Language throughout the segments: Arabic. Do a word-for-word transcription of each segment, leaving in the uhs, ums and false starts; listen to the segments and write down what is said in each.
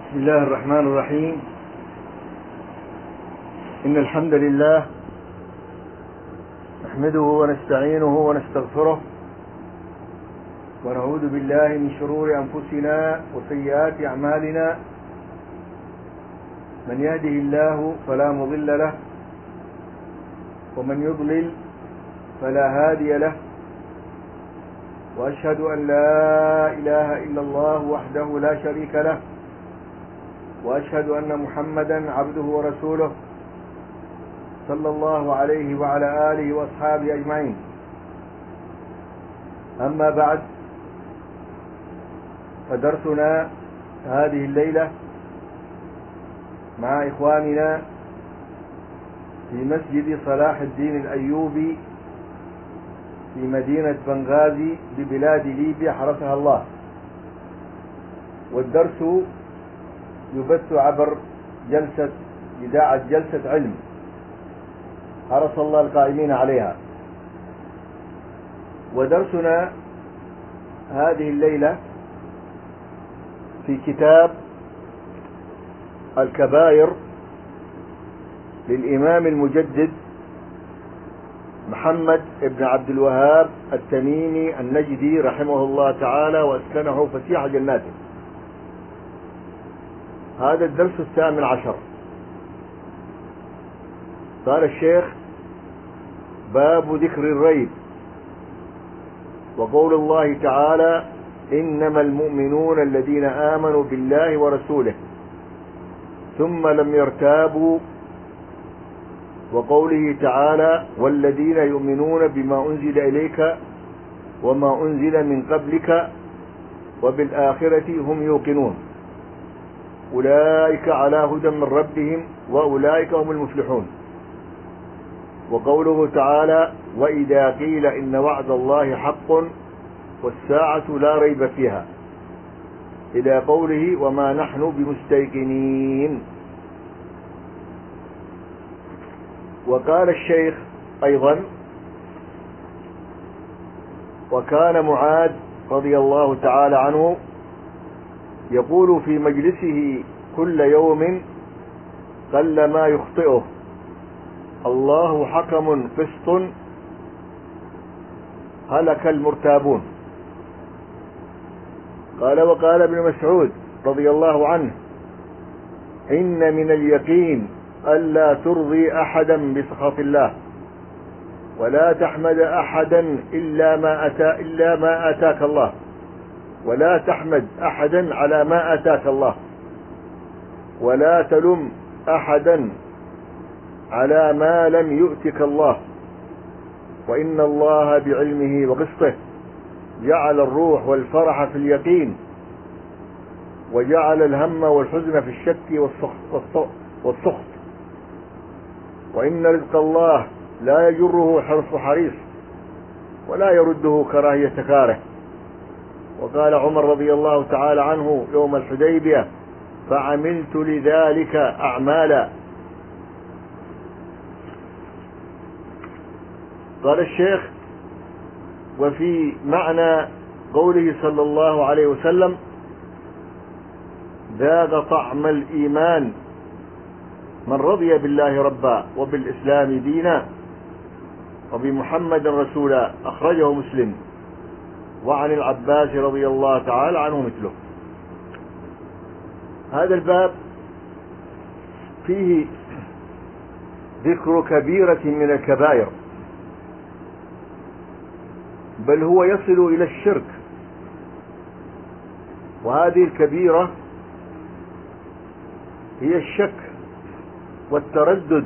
بسم الله الرحمن الرحيم. إن الحمد لله نحمده ونستعينه ونستغفره ونعوذ بالله من شرور أنفسنا وسيئات أعمالنا. من يهده الله فلا مضل له ومن يضلل فلا هادي له، وأشهد أن لا إله إلا الله وحده لا شريك له، وأشهد أن محمدا عبده ورسوله صلى الله عليه وعلى آله وأصحابه أجمعين. أما بعد، فدرسنا هذه الليلة مع إخواننا في مسجد صلاح الدين الأيوبي في مدينة بنغازي ببلاد ليبيا حرسها الله، والدرس يبث عبر جلسة إذاعة جلسة علم حرس الله القائمين عليها. ودرسنا هذه الليلة في كتاب الكبائر للإمام المجدد محمد بن عبد الوهاب التميمي النجدي رحمه الله تعالى وأسكنه فسيح جناته. هذا الدرس الثامن عشر. قال الشيخ: باب ذكر الريب، وقول الله تعالى: إنما المؤمنون الذين آمنوا بالله ورسوله ثم لم يرتابوا، وقوله تعالى: والذين يؤمنون بما أنزل إليك وما أنزل من قبلك وبالآخرة هم يوقنون أولئك على هدى من ربهم وأولئك هم المفلحون. وقوله تعالى: وإذا قيل إن وعد الله حق والساعة لا ريب فيها، إلى قوله: وما نحن بمستيقنين. وقال الشيخ أيضا: وكان معاذ رضي الله تعالى عنه يقول في مجلسه كل يوم قل ما يخطئه: الله حكم قسط هلك المرتابون. قال: وقال ابن مسعود رضي الله عنه: إن من اليقين ألا ترضي أحدا بسخط الله ولا تحمد أحدا إلا ما أتى إلا ما آتاك الله، ولا تحمد أحدا على ما آتاك الله، ولا تلم أحدا على ما لم يؤتك الله، وإن الله بعلمه وقسطه جعل الروح والفرح في اليقين، وجعل الهم والحزن في الشك والسخط، وإن رزق الله لا يجره حرص حريص ولا يرده كراهية كاره. وقال عمر رضي الله تعالى عنه يوم الحديبية: فعملت لذلك أعمالا. قال الشيخ: وفي معنى قوله صلى الله عليه وسلم: ذاق طعم الإيمان من رضي بالله ربا وبالإسلام دينا وبمحمد رسولا، أخرجه مسلم، وعن العباس رضي الله تعالى عنه مثله. هذا الباب فيه ذكر كبيرة من الكبائر، بل هو يصل إلى الشرك. وهذه الكبيرة هي الشك والتردد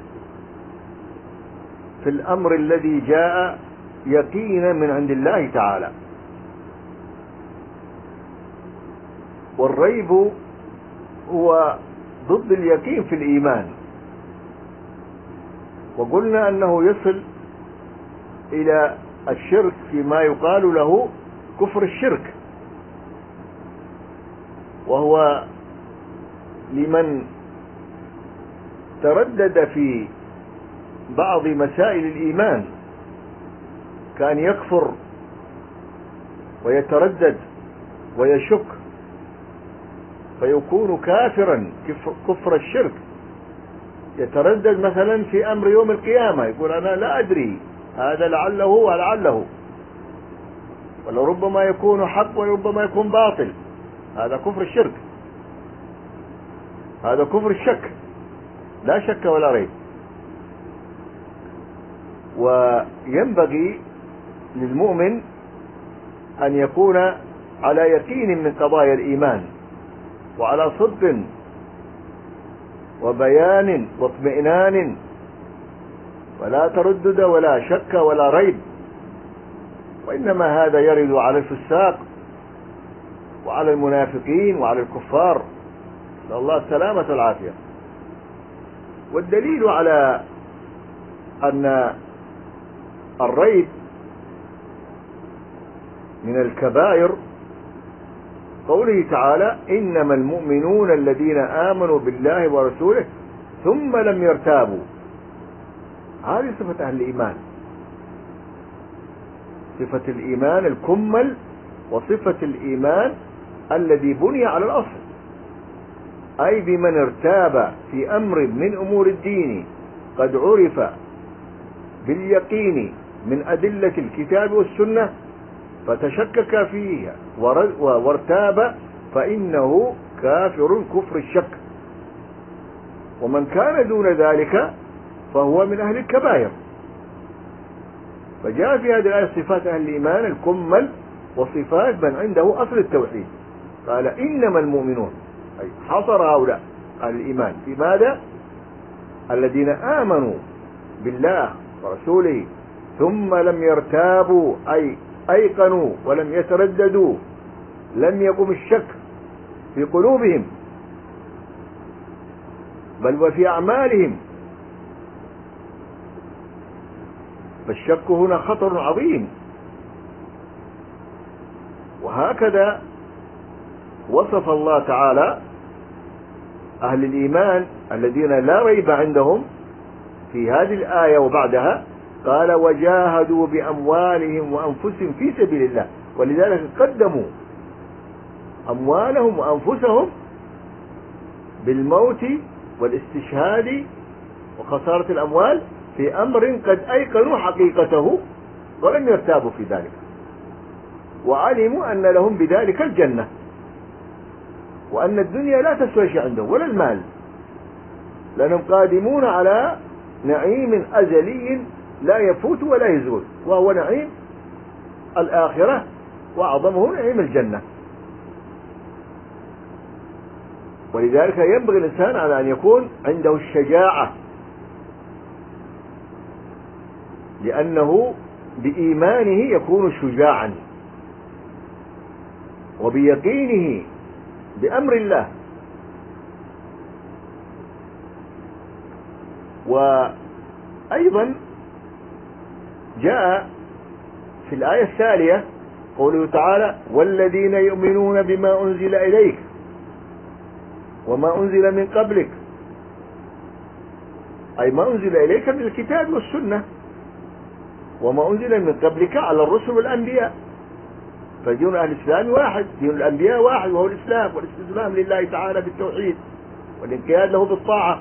في الأمر الذي جاء يقينا من عند الله تعالى. والريب هو ضد اليقين في الإيمان، وقلنا أنه يصل إلى الشرك فيما يقال له كفر الشرك، وهو لمن تردد في بعض مسائل الإيمان، كان يكفر ويتردد ويشك فيكون كافرا كفر الشرك، يتردد مثلا في أمر يوم القيامة، يقول أنا لا أدري، هذا لعله ولعله، ولربما يكون حق وربما يكون باطل، هذا كفر الشرك، هذا كفر الشك، لا شك ولا ريب. وينبغي للمؤمن أن يكون على يقين من قضايا الإيمان، وعلى صدق وبيان واطمئنان، ولا تردد ولا شك ولا ريب. وإنما هذا يرد على الفساق وعلى المنافقين وعلى الكفار، نسأل الله السلامة والعافية. والدليل على أن الريب من الكبائر قوله تعالى: إنما المؤمنون الذين آمنوا بالله ورسوله ثم لم يرتابوا. هذه صفة أهل الإيمان، صفة الإيمان الكمل، وصفة الإيمان الذي بني على الأصل، أي بمن ارتاب في أمر من أمور الدين قد عرف باليقين من أدلة الكتاب والسنة فتشكك فيها وارتاب، فإنه كافر كفر الشك. ومن كان دون ذلك فهو من أهل الكبائر. فجاء في هذه الآية صفات أهل الإيمان الكمل وصفات من عنده أصل التوحيد. قال: إنما المؤمنون، أي حصر هؤلاء أهل الإيمان في ماذا؟ الذين آمنوا بالله ورسوله ثم لم يرتابوا، أي أيقنوا ولم يترددوا، لم يقم الشك في قلوبهم بل وفي أعمالهم. فالشك هنا خطر عظيم. وهكذا وصف الله تعالى أهل الإيمان الذين لا ريب عندهم في هذه الآية وبعدها، قال: وجاهدوا بأموالهم وأنفسهم في سبيل الله. ولذلك قدموا أموالهم وأنفسهم بالموت والاستشهاد وخسارة الأموال في أمر قد أيقنوا حقيقته ولم يرتابوا في ذلك، وعلموا أن لهم بذلك الجنة، وأن الدنيا لا تسوى شيء عندهم ولا المال، لأنهم قادمون على نعيم أزلي لا يفوت ولا يزول، وهو نعيم الآخرة، وأعظمه نعيم الجنة. ولذلك ينبغي الإنسان على أن يكون عنده الشجاعة، لأنه بإيمانه يكون شجاعا، وبيقينه بأمر الله. وأيضا جاء في الآية التالية قوله تعالى: والذين يؤمنون بما أنزل إليك وما أنزل من قبلك، أي ما أنزل إليك من الكتاب والسنة، وما أنزل من قبلك على الرسل والأنبياء. فدين أهل الإسلام واحد، دين الأنبياء واحد، وهو الإسلام، والاستسلام لله تعالى بالتوحيد والانقياد له بالطاعة.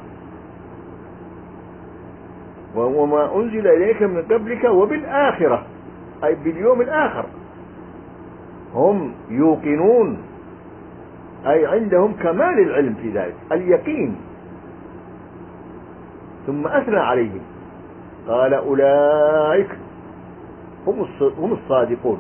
وما أنزل إليك من قبلك وبالآخرة، أي باليوم الآخر، هم يوقنون، أي عندهم كمال العلم في ذلك، اليقين. ثم أثنى عليهم قال: أولئك هم الصادقون.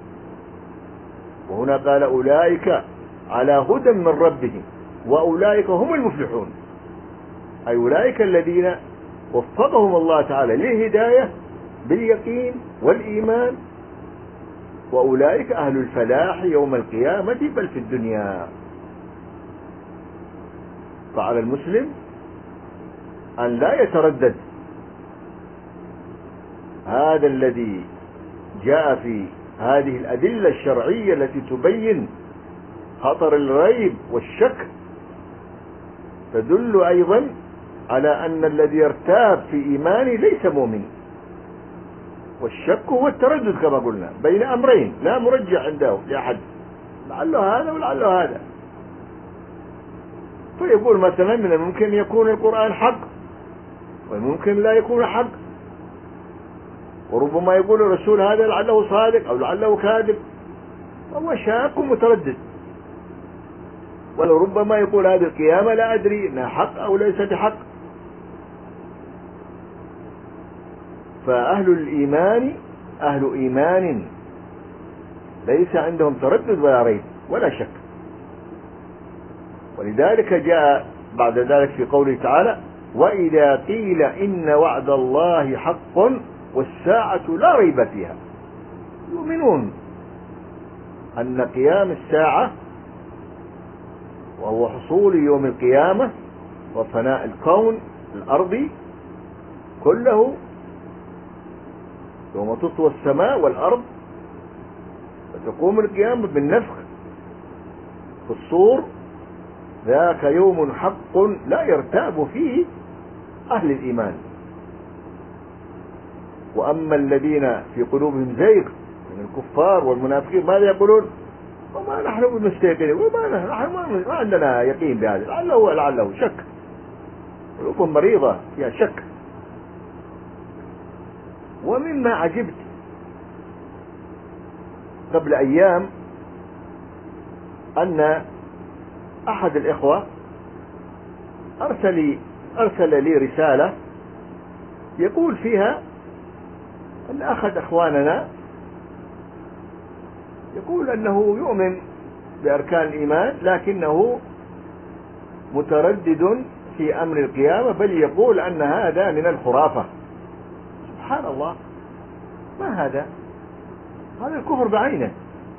وهنا قال: أولئك على هدى من ربهم وأولئك هم المفلحون، أي أولئك الذين وفقهم الله تعالى للهداية باليقين والإيمان، وأولئك أهل الفلاح يوم القيامة بل في الدنيا. فعلى المسلم أن لا يتردد. هذا الذي جاء في هذه الأدلة الشرعية التي تبين خطر الريب والشك تدل أيضا على أن الذي يرتاب في إيمانه ليس مؤمن. والشك هو التردد كما قلنا بين أمرين لا مرجع عنده لأحد، لعله هذا ولعله هذا. فيقول مثلا من الممكن يكون القرآن حق وممكن لا يكون حق، وربما يقول الرسول هذا لعله صادق أو لعله كاذب، هو شاك ومتردد. ولربما يقول هذه القيامة لا أدري إنها حق أو ليست حق. فأهل الإيمان أهل إيمان ليس عندهم تردد ولا ريب ولا شك. ولذلك جاء بعد ذلك في قوله تعالى: وإذا قيل إن وعد الله حق والساعة لا ريب فيها، يؤمنون أن قيام الساعة وهو حصول يوم القيامة وفناء الكون الأرضي كله يوم تطوى السماء والأرض وتقوم القيامة بالنفخ في الصور، ذاك يوم حق لا يرتاب فيه أهل الإيمان. وأما الذين في قلوبهم زيغ من الكفار والمنافقين ماذا يقولون؟ وما نحن بمستيقنين، وما نحن ما عندنا يقين بهذا، لعله لعله شك، قلوبهم مريضة فيها شك. ومما عجبت قبل أيام أن أحد الإخوة أرسل لي أرسل لي رسالة يقول فيها أن أحد أخواننا يقول أنه يؤمن بأركان الإيمان لكنه متردد في أمر القيامة، بل يقول أن هذا من الخرافة. سبحان الله، ما هذا؟ هذا الكفر بعينه.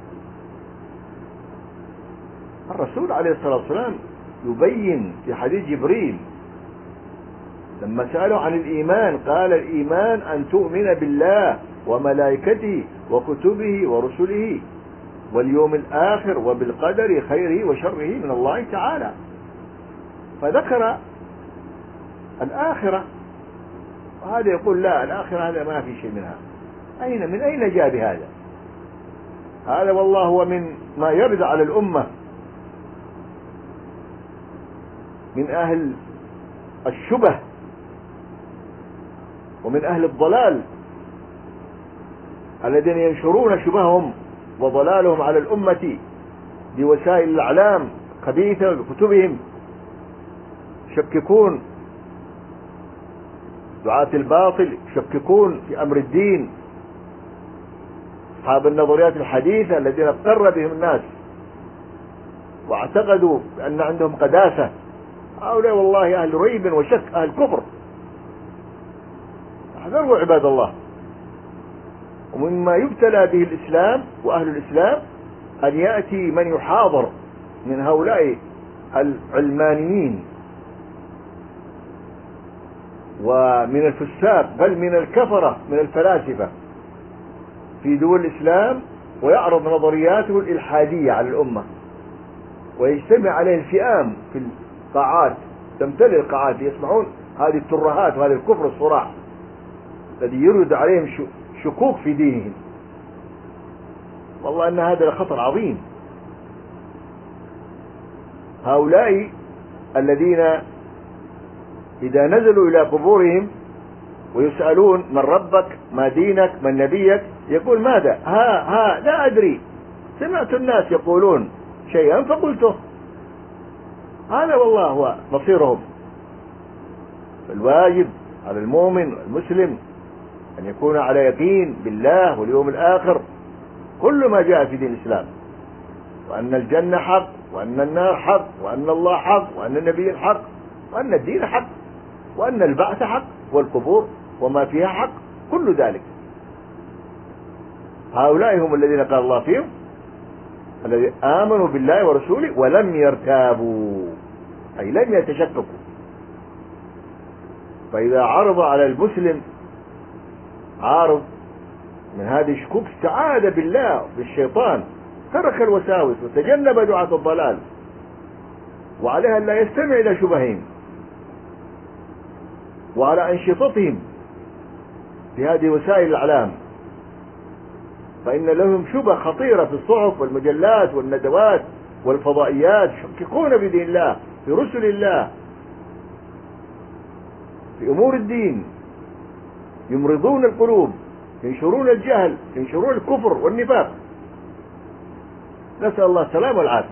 الرسول عليه الصلاة والسلام يبين في حديث جبريل لما سألوا عن الإيمان قال: الإيمان أن تؤمن بالله وملائكته وكتبه ورسله واليوم الآخر وبالقدر خيره وشره من الله تعالى. فذكر الآخرة، وهذا يقول لا، الآخرة هذا ما في شيء منها. أين من أين جاء بهذا؟ هذا والله هو من ما يرد على الأمة من أهل الشبه ومن أهل الضلال الذين ينشرون شبههم وضلالهم على الأمة بوسائل الإعلام خبيثة بكتبهم، يشككون دعاة الباطل، يشككون في أمر الدين، أصحاب النظريات الحديثة الذين اضطر بهم الناس واعتقدوا أن عندهم قداسة. هؤلاء والله أهل ريب وشك، أهل كفر. احذروا عباد الله. ومما يبتلى به الإسلام وأهل الإسلام أن يأتي من يحاضر من هؤلاء العلمانيين ومن الفساق بل من الكفرة من الفلاسفة في دول الإسلام ويعرض نظرياته الإلحادية على الأمة، ويجتمع عليه الفئام في القاعات، تمتلئ القاعات يسمعون هذه الترهات وهذا الكفر الصراح الذي يرد عليهم شكوك في دينهم. والله أن هذا خطر عظيم. هؤلاء الذين إذا نزلوا إلى قبورهم ويسألون من ربك ما دينك من نبيك، يقول ماذا؟ ها ها لا أدري، سمعت الناس يقولون شيئا فقلته. هذا والله هو مصيرهم. الواجب على المؤمن والمسلم أن يكون على يقين بالله واليوم الآخر كل ما جاء في دين الإسلام، وأن الجنة حق وأن النار حق وأن الله حق وأن النبي حق وأن الدين حق وأن البعث حق والقبور وما فيها حق، كل ذلك. هؤلاء هم الذين قال الله فيهم الذين آمنوا بالله ورسوله ولم يرتابوا، أي لم يتشككوا. فإذا عرض على المسلم عارض من هذه الشكوك استعاذ بالله بالشيطان، ترك الوساوس وتجنب دعاة الضلال، وعليها أن لا يستمع إلى شبههم وعلى أنشطتهم في هذه وسائل الإعلام، فإن لهم شبه خطيرة في الصحف والمجلات والندوات والفضائيات، يشككون بدين الله في رسل الله في أمور الدين، يمرضون القلوب، ينشرون الجهل، ينشرون الكفر والنفاق. نسأل الله السلامة والعافية.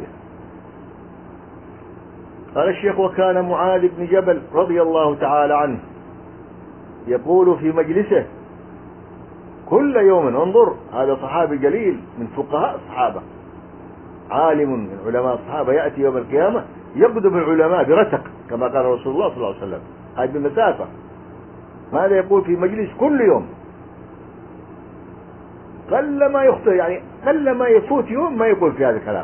قال الشيخ: وكان معاذ بن جبل رضي الله تعالى عنه يقول في مجلسه كل يوم، انظر هذا صحابي جليل من فقهاء الصحابة، عالم من علماء الصحابة، يأتي يوم القيامة يقدم العلماء برتق كما قال رسول الله صلى الله عليه وسلم، هذه المسافة. ماذا يقول في مجلس كل يوم؟ قل ما يخطئ، يعني قل ما يفوت يوم ما يقول في هذا الكلام،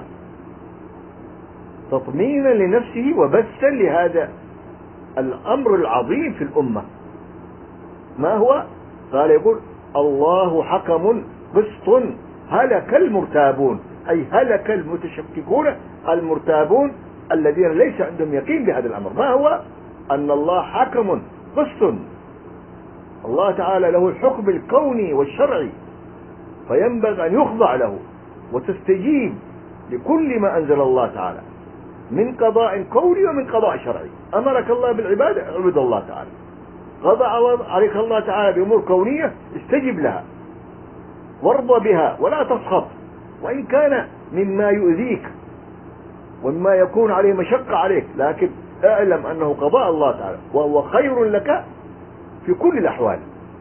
تطمينا لنفسه وبثا لهذا الأمر العظيم في الأمة. ما هو؟ قال يقول: الله حكم قسط هلك المرتابون، أي هلك المتشككون المرتابون الذين ليس عندهم يقين بهذا الأمر. ما هو؟ أن الله حكم قسط، الله تعالى له الحكم الكوني والشرعي، فينبغي أن يخضع له وتستجيب لكل ما أنزل الله تعالى من قضاء كوني ومن قضاء شرعي. أمرك الله بالعبادة، اعبد الله تعالى. قضى عليك الله تعالى بأمور كونية، استجب لها وارضى بها ولا تسخط، وإن كان مما يؤذيك ومما يكون عليه مشقة عليك، لكن اعلم أنه قضاء الله تعالى وهو خير لك في كل الأحوال.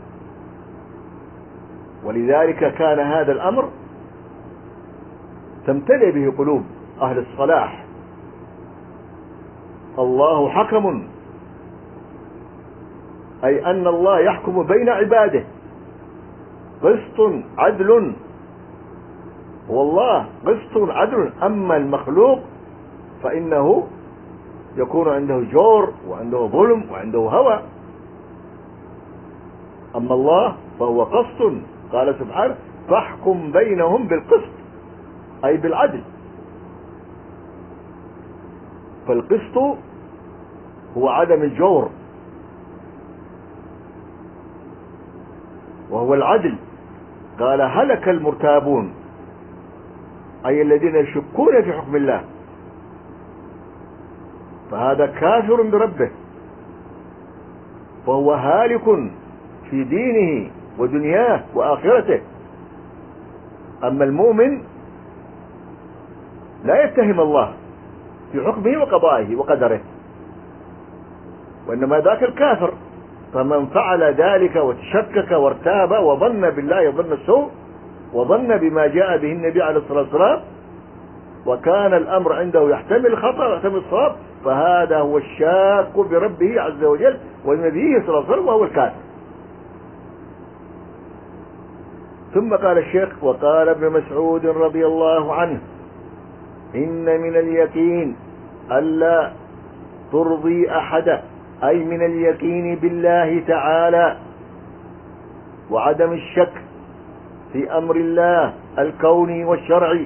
ولذلك كان هذا الأمر تمتلئ به قلوب أهل الصلاح. الله حكم، أي أن الله يحكم بين عباده، قسط عدل، والله قسط عدل. أما المخلوق فإنه يكون عنده جور وعنده ظلم وعنده هوى، أما الله فهو قسط. قال سبحانه: فاحكم بينهم بالقسط، أي بالعدل. فالقسط هو عدم الجور، وهو العدل. قال: هلك المرتابون، أي الذين يشكون في حكم الله، فهذا كافر بربه، فهو هالك في دينه ودنياه وآخرته. أما المؤمن لا يتهم الله في حكمه وقضائه وقدره، وإنما ذاك الكافر. فمن فعل ذلك وتشكك وارتاب وظن بالله ظن السوء، وظن بما جاء به النبي عليه الصلاة والسلام، وكان الأمر عنده يحتمل الخطأ ويحتمل الصواب، فهذا هو الشاك بربه عز وجل ونبيه صلى الله عليه وسلم، وهو الكافر. ثم قال الشيخ: وقال ابن مسعود رضي الله عنه: إن من اليقين ألا ترضي أحدا، أي من اليقين بالله تعالى وعدم الشك في أمر الله الكوني والشرعي،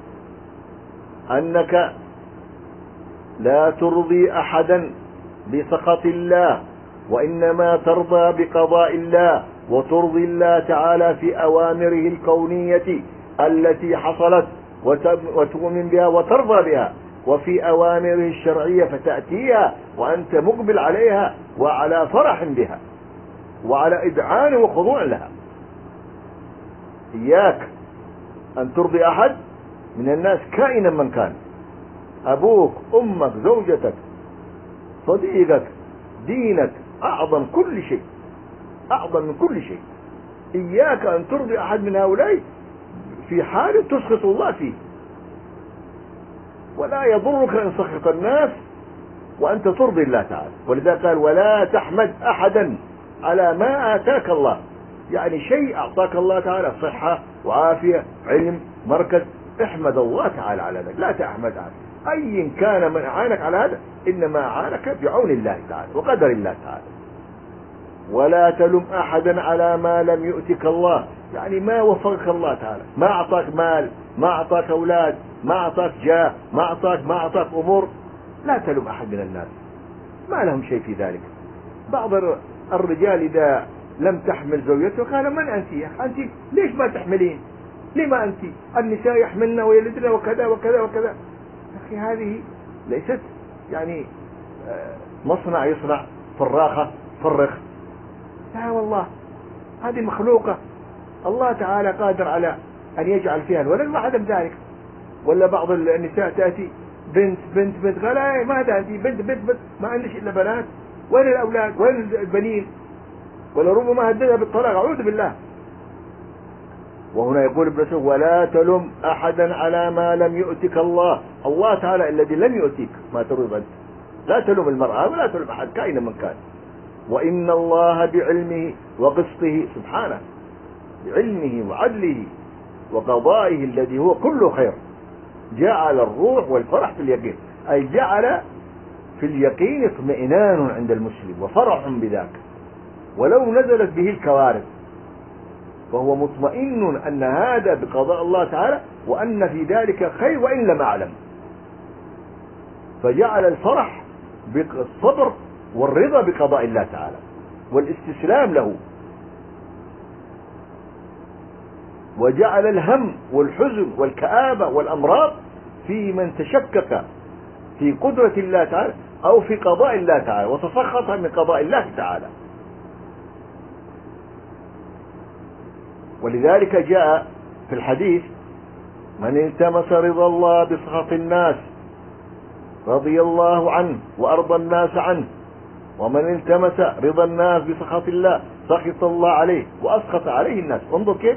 أنك لا ترضي أحدا بسخط الله، وإنما ترضى بقضاء الله، وترضي الله تعالى في أوامره الكونية التي حصلت وتؤمن بها وترضى بها، وفي أوامره الشرعية فتأتيها وأنت مقبل عليها وعلى فرح بها وعلى إذعان وخضوع لها. إياك أن ترضي أحد من الناس كائنا من كان، أبوك، أمك، زوجتك، صديقك، دينك، أعظم كل شيء، أعظم من كل شيء. إياك أن ترضي أحد من هؤلاء في حال تسخط الله فيه. ولا يضرك أن سخط الناس وأنت ترضي الله تعالى. ولذا قال: ولا تحمد أحدا على ما آتاك الله، يعني شيء أعطاك الله تعالى، صحة وعافية، علم، مركز، احمد الله تعالى على ذلك، لا تحمد أحد أي كان من أعانك على هذا، إنما أعانك بعون الله تعالى وقدر الله تعالى. ولا تلم أحدا على ما لم يؤتك الله، يعني ما وفقك الله تعالى، ما أعطاك مال، ما أعطاك أولاد، ما أعطاك جاه، ما أعطاك ما أعطاك أمور، لا تلم أحد من الناس، ما لهم شيء في ذلك. بعض الرجال إذا لم تحمل زوجته قال: من أنت يا أخي؟ أنت ليش ما تحملين؟ لما أنت؟ النساء يحملن ويلدن وكذا وكذا وكذا. أخي هذه ليست يعني مصنع يصنع فراخة فرخ، لا والله هذه مخلوقة، الله تعالى قادر على أن يجعل فيها الولد وعدم ذلك. ولا بعض النساء تأتي بنت بنت بنت قال ايه ما تأتي بنت بنت بنت ما عندش إلا بنات، وين الأولاد وين البنين؟ ولا ربما هددها بالطلاق، أعوذ بالله. وهنا يقول ابن مسعود ولا تلم أحدا على ما لم يؤتك الله، الله تعالى الذي لم يؤتيك ما تريد أنت، لا تلوم المرأة ولا تلوم أحد كائنا من كان. وإن الله بعلمه وقسطه سبحانه، بعلمه وعدله وقضائه الذي هو كل خير جعل الروح والفرح في اليقين، أي جعل في اليقين اطمئنان عند المسلم وفرح بذاك، ولو نزلت به الكوارث فهو مطمئن أن هذا بقضاء الله تعالى وأن في ذلك خير وإن لم أعلم. فجعل الفرح بالصبر والرضا بقضاء الله تعالى والاستسلام له، وجعل الهم والحزن والكآبة والأمراض في من تشكك في قدرة الله تعالى أو في قضاء الله تعالى وتسخط من قضاء الله تعالى. ولذلك جاء في الحديث من التمس رضا الله بسخط الناس رضي الله عنه وأرضى الناس عنه، ومن التمس رضا الناس بسخط الله سخط الله عليه وأسخط عليه الناس. انظر كيف،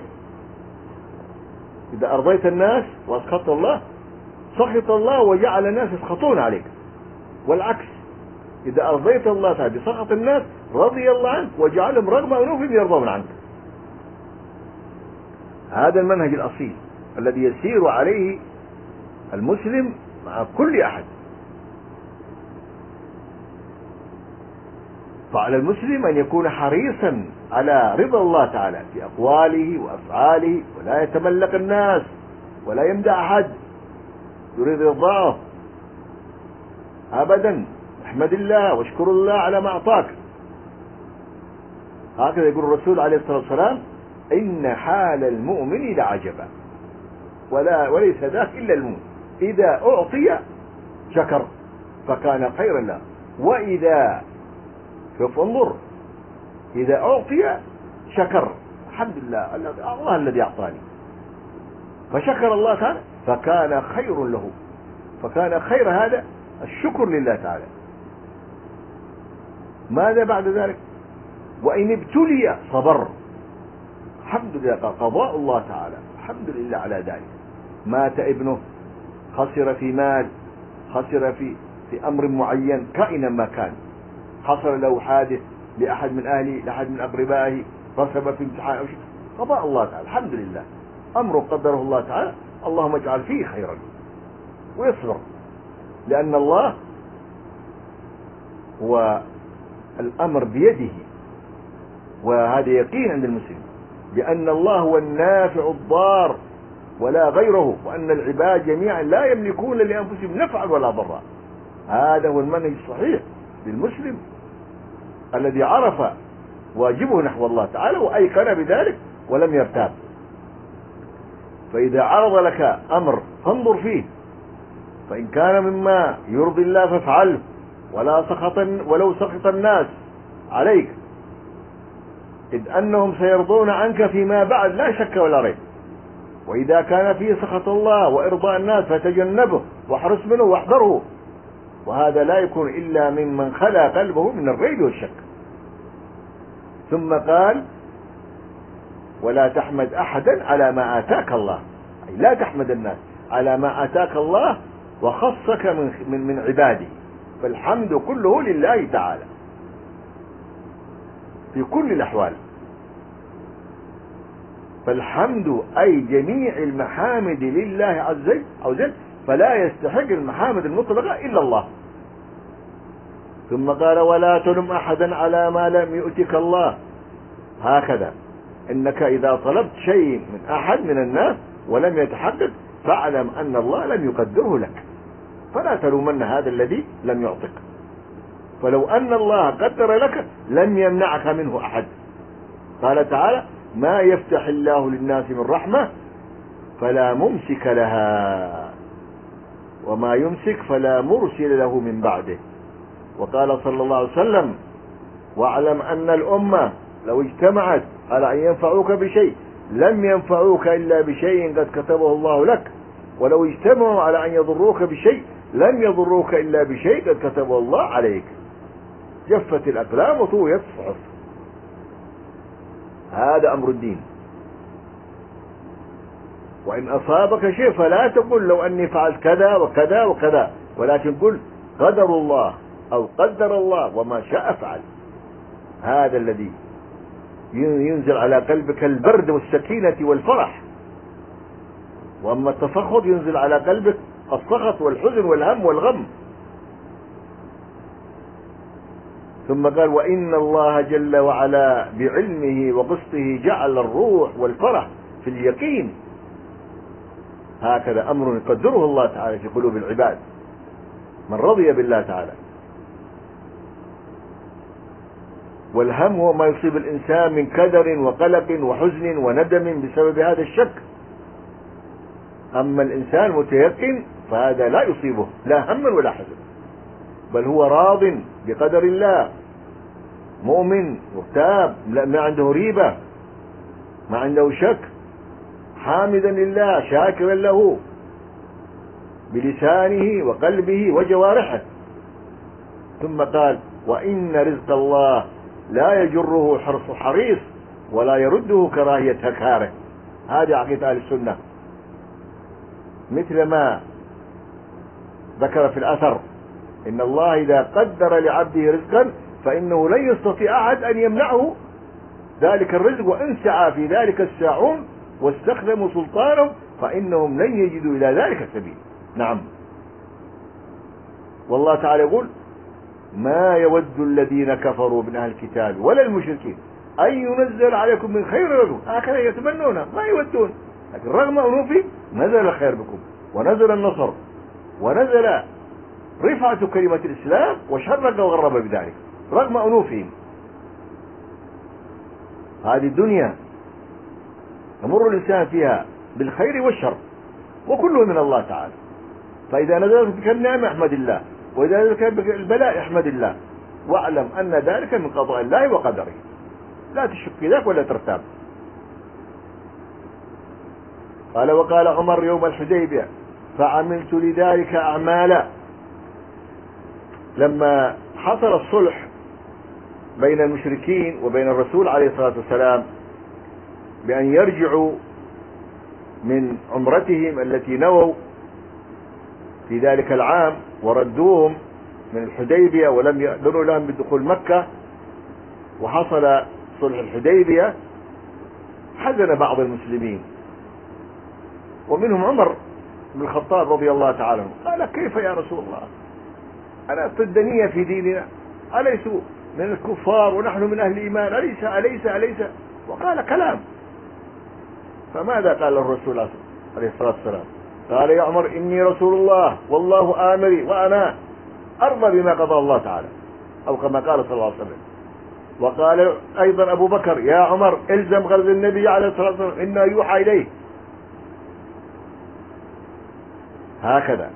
إذا أرضيت الناس وأسخطت الله سخط الله وجعل الناس يسخطون عليك، والعكس إذا أرضيت الله تعالى بسخط الناس رضي الله عنك وجعلهم رغم أنوفهم يرضون عنك. هذا المنهج الأصيل الذي يسير عليه المسلم مع كل أحد. فعلى المسلم أن يكون حريصا على رضا الله تعالى في أقواله وأفعاله، ولا يتملق الناس ولا يمدح أحد، يريد رضاه أبدا. احمد الله واشكر الله على ما أعطاك. هكذا يقول الرسول عليه الصلاة والسلام إن حال المؤمن لعجبا ولا وليس ذاك إلا المؤمن إذا أعطي شكر فكان خيرا له، وإذا شوف انظر إذا أعطي شكر الحمد لله الله الذي أعطاني فشكر الله تعالى فكان خير له، فكان خير هذا الشكر لله تعالى. ماذا بعد ذلك؟ وإن ابتلي صبر، الحمد لله قضاء الله تعالى الحمد لله على ذلك. مات ابنه، خسر في مال، خسر في في أمر معين كائنا ما كان، حصل له حادث لأحد من أهله لأحد من أقربائه، رسب في امتحان أو شيء، قضاء الله تعالى الحمد لله أمره قدره الله تعالى، اللهم اجعل فيه خيرا، ويصبر لأن الله هو الأمر بيده، وهذا يقين عند المسلم بأن الله هو النافع الضار ولا غيره، وأن العباد جميعا لا يملكون لأنفسهم نفعا ولا ضرا. هذا هو المنهج الصحيح للمسلم الذي عرف واجبه نحو الله تعالى وأيقن بذلك ولم يرتاب. فإذا عرض لك أمر فانظر فيه، فإن كان مما يرضي الله فافعله ولا سخط ولو سخط الناس عليك، إذ أنهم سيرضون عنك فيما بعد لا شك ولا ريب. وإذا كان فيه سخط الله وإرضاء الناس فتجنبه واحرص منه واحذره، وهذا لا يكون إلا ممن خلى قلبه من الريب والشك. ثم قال ولا تحمد أحدا على ما آتاك الله، أي لا تحمد الناس على ما آتاك الله وخصك من, من, من عباده، فالحمد كله لله تعالى في كل الأحوال. فالحمد أي جميع المحامد لله عز وجل، فلا يستحق المحامد المطلقة إلا الله. ثم قال ولا تلم أحدا على ما لم يؤتك الله، هكذا إنك إذا طلبت شيء من أحد من الناس ولم يتحقق فاعلم أن الله لم يقدره لك، فلا تلومن هذا الذي لم يعطك، فلو أن الله قدر لك لم يمنعك منه أحد. قال تعالى ما يفتح الله للناس من رحمة فلا ممسك لها وما يمسك فلا مرسل له من بعده. وقال صلى الله عليه وسلم: واعلم أن الأمة لو اجتمعت على أن ينفعوك بشيء لم ينفعوك إلا بشيء قد كتبه الله لك، ولو اجتمعوا على أن يضروك بشيء لم يضروك إلا بشيء قد كتبه الله عليك. جفت الأقلام وطويت الصحف. هذا أمر الدين. وإن أصابك شيء فلا تقل لو أني فعلت كذا وكذا وكذا، ولكن قل قدر الله أو قدر الله وما شاء فعل. هذا الذي ينزل على قلبك البرد والسكينة والفرح. وأما التفخذ ينزل على قلبك السخط والحزن والهم والغم. ثم قال: وإن الله جل وعلا بعلمه وقسطه جعل الروح والفرح في اليقين. هكذا أمر يقدره الله تعالى في قلوب العباد من رضي بالله تعالى. والهم هو ما يصيب الإنسان من كدر وقلق وحزن وندم بسبب هذا الشك. أما الإنسان متيقن فهذا لا يصيبه لا هم ولا حزن، بل هو راض بقدر الله، مؤمن مرتاب، ما عنده ريبة، ما عنده شك، حامدا لله شاكرا له بلسانه وقلبه وجوارحه. ثم قال: وإن رزق الله لا يجره حرص حريص ولا يرده كراهية كاره. هذه عقيدة أهل السنة، مثل ما ذكر في الأثر: إن الله إذا قدر لعبده رزقا فإنه لن يستطيع أحد أن يمنعه ذلك الرزق، وإن سعى في ذلك الساعون واستخدموا سلطانهم فإنهم لن يجدوا إلى ذلك السبيل. نعم. والله تعالى يقول: ما يود الذين كفروا من أهل الكتاب ولا المشركين أن ينزل عليكم من خير رزق. هكذا يتمنون، ما يودون، لكن رغم أنوفهم نزل الخير بكم ونزل النصر ونزل رفعة كلمة الإسلام وشرق وغرب بذلك رغم أنوفهم. هذه الدنيا يمر الإنسان فيها بالخير والشر وكله من الله تعالى. فإذا نزلت بك النعمة احمد الله، وإذا نزلت بك البلاء احمد الله، واعلم أن ذلك من قضاء الله وقدره، لا تشك في ذلك ولا ترتاب. قال: وقال عمر يوم الحديبية: فعملت لذلك أعمالا. لما حصل الصلح بين المشركين وبين الرسول عليه الصلاة والسلام بأن يرجعوا من عمرتهم التي نووا في ذلك العام، وردوهم من الحديبية ولم يأذنوا لهم بدخول مكة، وحصل صلح الحديبية، حزن بعض المسلمين ومنهم عمر بن الخطاب رضي الله تعالى عنه. قال: كيف يا رسول الله؟ أنا ضدنية في ديننا، أليسوا من الكفار ونحن من أهل الإيمان؟ أليس أليس أليس وقال كلام. فماذا قال الرسول عليه الصلاة والسلام؟ قال: يا عمر إني رسول الله والله آمري وأنا أرضى بما قضى الله تعالى، أو كما قال صلى الله عليه وسلم. وقال أيضا أبو بكر: يا عمر إلزم غرض النبي عليه الصلاة والسلام إنه يوحى إليه. هكذا.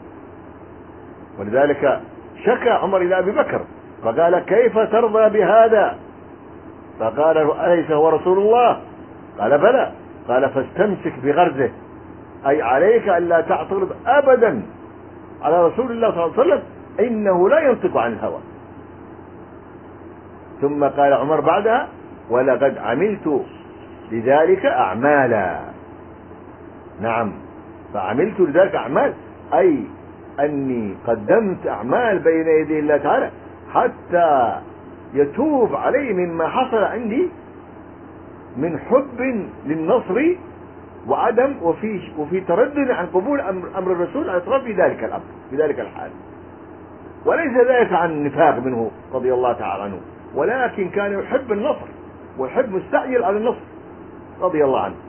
ولذلك شكى عمر إلى أبي بكر فقال: كيف ترضى بهذا؟ فقال: أليس هو رسول الله؟ قال: بلى. قال: فاستمسك بغرزه، أي عليك أن لا تعترض أبدا على رسول الله صلى الله عليه وسلم، إنه لا ينطق عن الهوى. ثم قال عمر بعدها: ولقد عملت لذلك أعمالا. نعم، فعملت لذلك أعمال، أي أني قدمت أعمال بين يدي الله تعالى حتى يتوب علي مما حصل عندي من حب للنصر وعدم وفي وفي تردد عن قبول أمر, أمر الرسول عليه الصلاة والسلام في ذلك الأمر في ذلك الحال. وليس ذلك عن نفاق منه رضي الله تعالى عنه، ولكن كان يحب النصر ويحب مستعجل على النصر رضي الله عنه.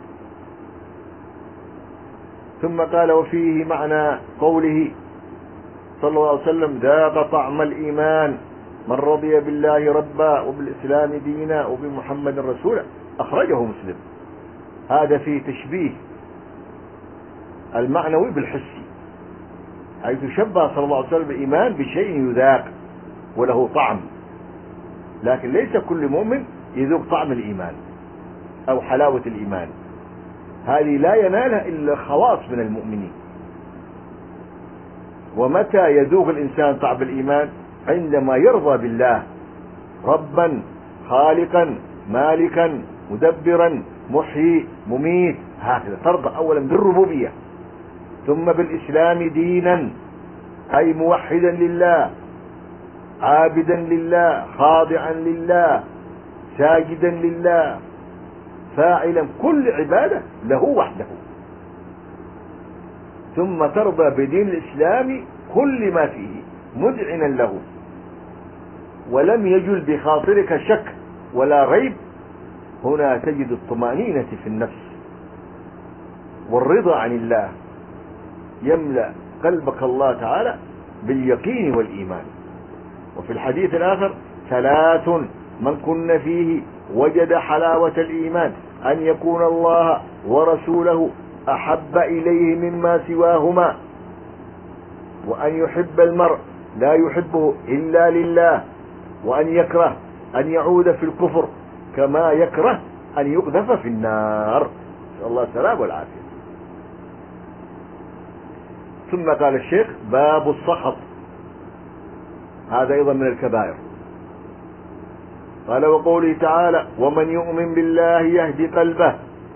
ثم قال: وفيه معنى قوله صلى الله عليه وسلم: ذاق طعم الإيمان من رضي بالله ربا وبالإسلام دينا وبمحمد رسولا. أخرجه مسلم. هذا فيه تشبيه المعنوي بالحسي، حيث شبه صلى الله عليه وسلم الإيمان بشيء يذاق وله طعم، لكن ليس كل مؤمن يذوق طعم الإيمان أو حلاوة الإيمان، هذه لا ينالها إلا خواص من المؤمنين. ومتى يذوق الإنسان طعم الإيمان؟ عندما يرضى بالله ربا خالقا مالكا مدبرا محيي مميت، هكذا ترضى أولا بالربوبية، ثم بالإسلام دينا أي موحدا لله عابدا لله خاضعا لله ساجدا لله فاعلا كل عبادة له وحده، ثم ترضى بدين الإسلام كل ما فيه مذعنا له، ولم يجل بخاطرك شك ولا ريب، هنا تجد الطمأنينة في النفس والرضا عن الله، يملأ قلبك الله تعالى باليقين والإيمان. وفي الحديث الآخر: ثلاث من كن فيه وجد حلاوة الإيمان، أن يكون الله ورسوله أحب إليه مما سواهما، وأن يحب المرء لا يحبه إلا لله، وأن يكره أن يعود في الكفر كما يكره أن يقذف في النار، نسأل الله السلامة والعافية. ثم قال الشيخ: باب السخط، هذا أيضا من الكبائر. قال: وقوله تعالى: ومن يؤمن بالله يهدي قلبه.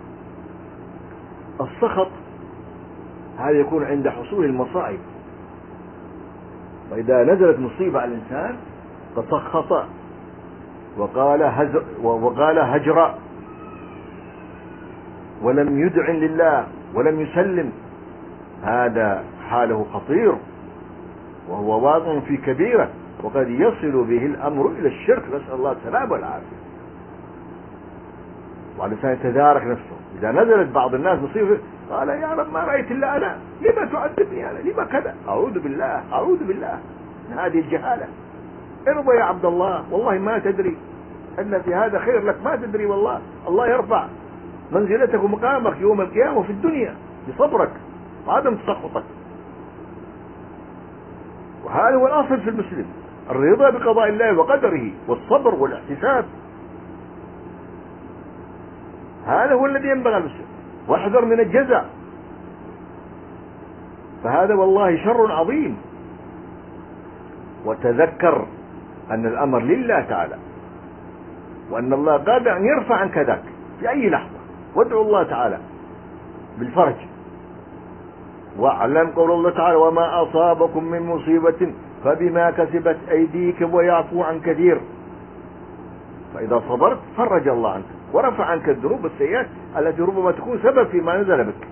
السخط هذا يكون عند حصول المصائب، وإذا نزلت مصيبة على الإنسان تسخط وقال هزر وقال هجر، ولم يدعن لله ولم يسلم، هذا حاله خطير وهو واقع في كبيرة، وقد يصل به الأمر إلى الشرك، نسأل الله السلامة والعافية. والإنسان يتدارك نفسه، إذا نزلت بعض الناس مصيبة قال: يا رب ما رأيت إلا أنا، لما تعذبني أنا، لما كذا، أعوذ بالله أعوذ بالله من هذه الجهالة. ارضى يا عبد الله، والله ما تدري أن في هذا خير لك، ما تدري، والله الله يرفع منزلتك ومقامك يوم القيامة في الدنيا بصبرك وعدم تسخطك. وهذا هو الأصل في المسلم، الرضا بقضاء الله وقدره والصبر والاحتساب، هذا هو الذي ينبغي المسلم. واحذر من الجزع، فهذا والله شر عظيم. وتذكر أن الأمر لله تعالى، وأن الله قادر أن يرفع عنك ذاك في أي لحظة، وادعو الله تعالى بالفرج. واعلم قول الله تعالى: وما أصابكم من مصيبة فبما كسبت أيديكم ويعفو عن كثير. فإذا صبرت فرج الله عنك ورفع عنك الذنوب والسيئات التي ربما تكون سبب فيما نزل بك.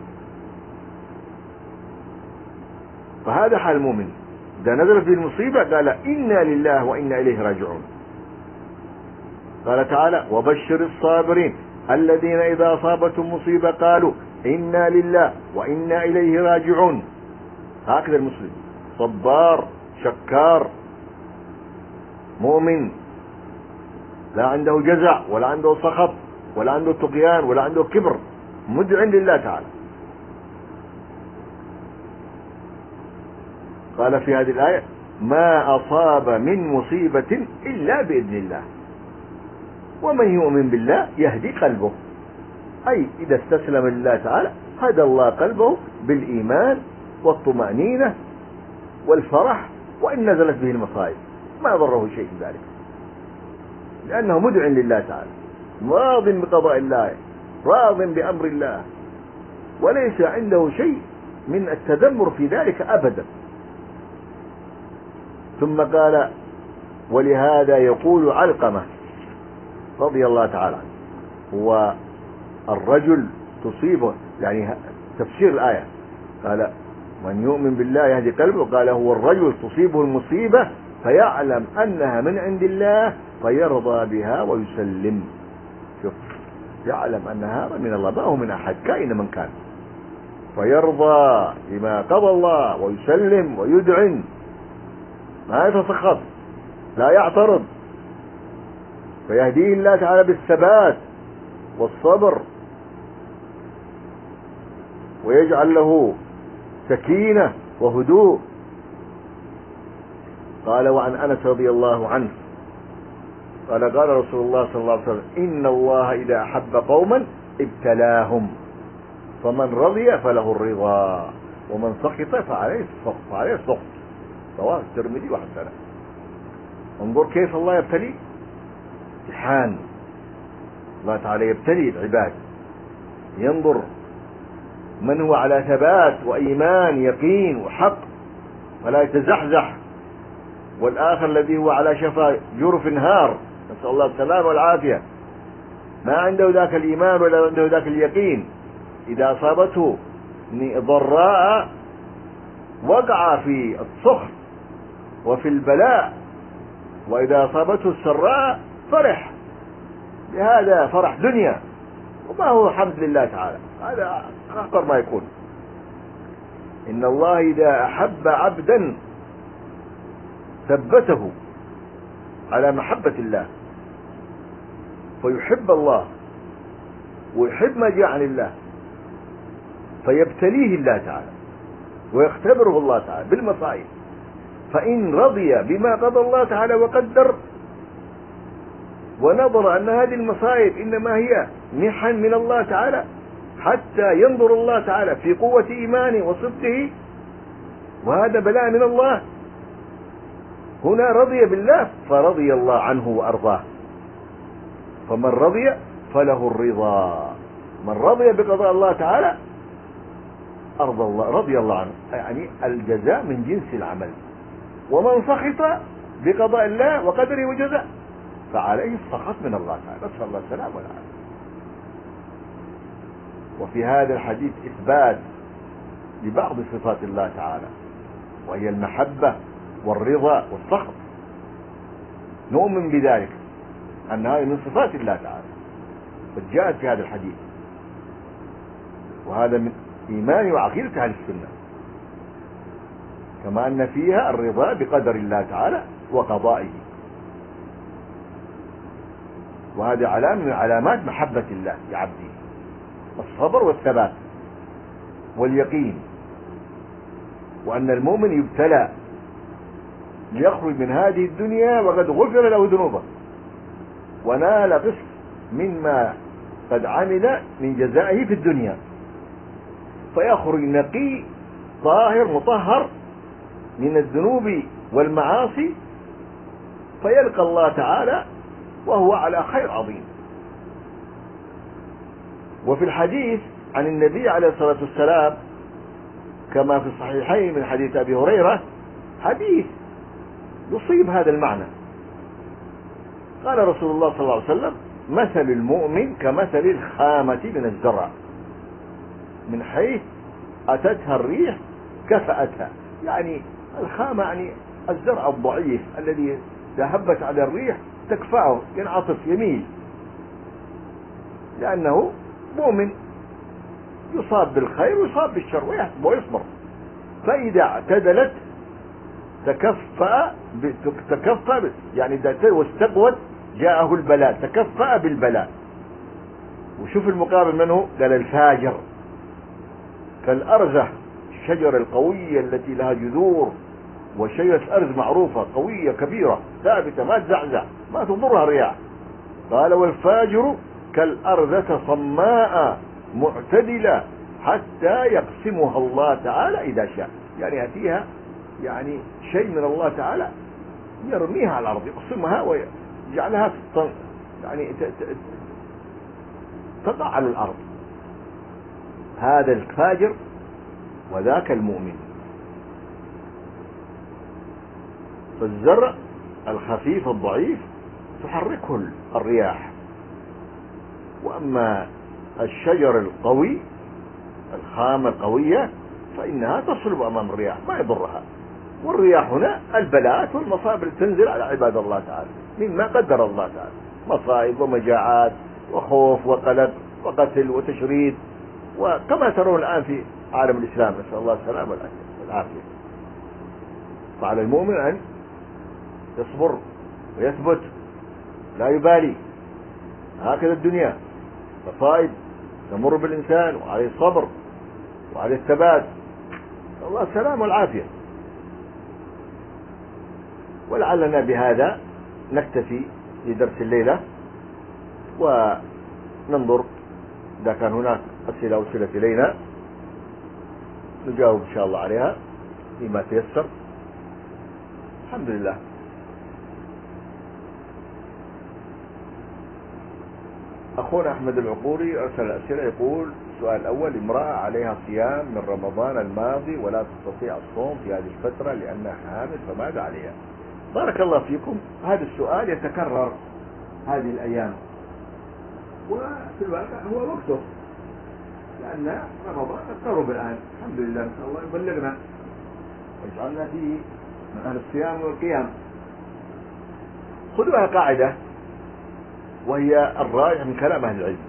فهذا حال المؤمن، إذا نزل في المصيبة قال: إنا لله وإنا إليه راجعون. قال تعالى: وبشر الصابرين الذين إذا أصابتهم مصيبة قالوا إنا لله وإنا إليه راجعون. هكذا المسلم، صبار شكار مؤمن، لا عنده جزع ولا عنده سخط ولا عنده طغيان ولا عنده كبر، مدعٍ لله تعالى. قال في هذه الآية: ما أصاب من مصيبة إلا بإذن الله، ومن يؤمن بالله يهدي قلبه، أي إذا استسلم لله تعالى هدى الله قلبه بالإيمان والطمأنينة والفرح، وإن نزلت به المصائب ما ضره شيء في ذلك، لأنه مدع لله تعالى، راض بقضاء الله، راض بأمر الله، وليس عنده شيء من التذمر في ذلك أبدا. ثم قال: ولهذا يقول علقمة رضي الله تعالى عنه: هو الرجل تصيبه، يعني تفسير الآية، قال: من يؤمن بالله يهدي قلبه، قال: هو الرجل تصيبه المصيبة فيعلم أنها من عند الله فيرضى بها ويسلم. شوف، يعلم أنها من الله، ما هو من أحد كائن من كان، فيرضى بما قضى الله ويسلم ويدعن، ما يتسخط لا يعترض، فيهديه الله تعالى بالثبات والصبر، ويجعل له سكينة وهدوء قال وعن أنس رضي الله عنه قال قال رسول الله صلى الله عليه وسلم إن الله إذا أحب قوما ابتلاهم فمن رضي فله الرضا ومن سخط فعليه السخط فعليه السخط. رواه الترمذي وحسنه. انظر كيف الله يبتلي، امتحان الله تعالى يبتلي العباد، ينظر من هو على ثبات وإيمان يقين وحق ولا يتزحزح، والآخر الذي هو على شفا جرف نهار، نسأل الله السلامة والعافية، ما عنده ذاك الإيمان ولا عنده ذاك اليقين، إذا أصابته ضراء وقع في السخط وفي البلاء، وإذا أصابته السراء فرح، لهذا فرح دنيا وما هو حمد لله تعالى، هذا أخطر ما يكون. إن الله إذا أحب عبدا ثبته على محبة الله، فيحب الله ويحب ما جاء عن الله، فيبتليه الله تعالى ويختبره الله تعالى بالمصائب، فإن رضي بما قضى الله تعالى وقدر ونظر أن هذه المصائب إنما هي محن من الله تعالى حتى ينظر الله تعالى في قوة إيمانه وصدقه، وهذا بلاء من الله، هنا رضي بالله فرضي الله عنه وأرضاه. فمن رضي فله الرضا، من رضي بقضاء الله تعالى أرضى الله رضي الله عنه، يعني الجزاء من جنس العمل. ومن سخط بقضاء الله وقدره وجزاء فعليه السخط من الله تعالى، نسأل الله السلامة والعافية. وفي هذا الحديث إثبات لبعض صفات الله تعالى، وهي المحبة والرضا والسخط، نؤمن بذلك أن هذه من صفات الله تعالى قد جاءت في هذا الحديث، وهذا من إيمان وعقيدة أهل السنة، كما أن فيها الرضا بقدر الله تعالى وقضائه، وهذه علامة من علامات محبة الله لعبده، الصبر والثبات واليقين، وأن المؤمن يبتلى ليخرج من هذه الدنيا وقد غفر له ذنوبه ونال قسط مما قد عمل من جزائه في الدنيا، فيخرج نقي طاهر مطهر من الذنوب والمعاصي، فيلقى الله تعالى وهو على خير عظيم. وفي الحديث عن النبي عليه الصلاة والسلام كما في الصحيحين من حديث أبي هريرة حديث يصيب هذا المعنى، قال رسول الله صلى الله عليه وسلم مثل المؤمن كمثل الخامة من الزرع، من حيث أتتها الريح كفأتها، يعني الخامة يعني الزرع الضعيف الذي ذهبت على الريح تكفأه، ينعطف يميل، لأنه مؤمن يصاب بالخير ويصاب بالشر ويصبر، فإذا اعتدلت تكفأ تكفأ يعني واستقوت جاءه البلاء، تكفأ بالبلاء. وشوف المقابل منه، قال الفاجر كالأرزة، الشجرة القوية التي لها جذور، وشجرة الأرز معروفة قوية كبيرة ثابتة ما تزعزع ما تضرها الرياح. قال والفاجر كالأرزة صماء معتدلة حتى يقسمها الله تعالى إذا شاء، يعني يأتيها يعني شيء من الله تعالى يرميها على الأرض يقسمها ويجعلها يعني تقع على الأرض. هذا الفاجر وذاك المؤمن. فالزرع الخفيف الضعيف تحركه الرياح، وأما الشجر القوي الخامة القوية فإنها تصلب أمام الرياح ما يضرها. والرياح هنا البلاءات والمصائب التي تنزل على عباد الله تعالى مما قدر الله تعالى، مصائب ومجاعات وخوف وقلق وقتل وتشريد، وكما ترون الآن في عالم الإسلام، نسأل الله السلامة والعافية. فعلى المؤمن أن يصبر ويثبت لا يبالي، هكذا الدنيا مصائب تمر بالإنسان وعليه الصبر وعليه الثبات، الله السلامة والعافية. ولعلنا بهذا نكتفي لدرس الليلة، وننظر إذا كان هناك أسئلة أرسلت إلينا نجاوب إن شاء الله عليها فيما تيسر. الحمد لله. أخونا أحمد العقوري أرسل أسئلة، يقول: السؤال الأول: امرأة عليها صيام من رمضان الماضي ولا تستطيع الصوم في هذه الفترة لأنها حامل، فماذا عليها؟ بارك الله فيكم. هذا السؤال يتكرر هذه الأيام، وفي الواقع هو وقته، لأن رمضان قرب الآن. الحمد لله، نسأل الله يبلغنا ويجعلنا فيه من أهل الصيام والقيام. خذوها قاعدة، وهي الراجح من كلام أهل العلم،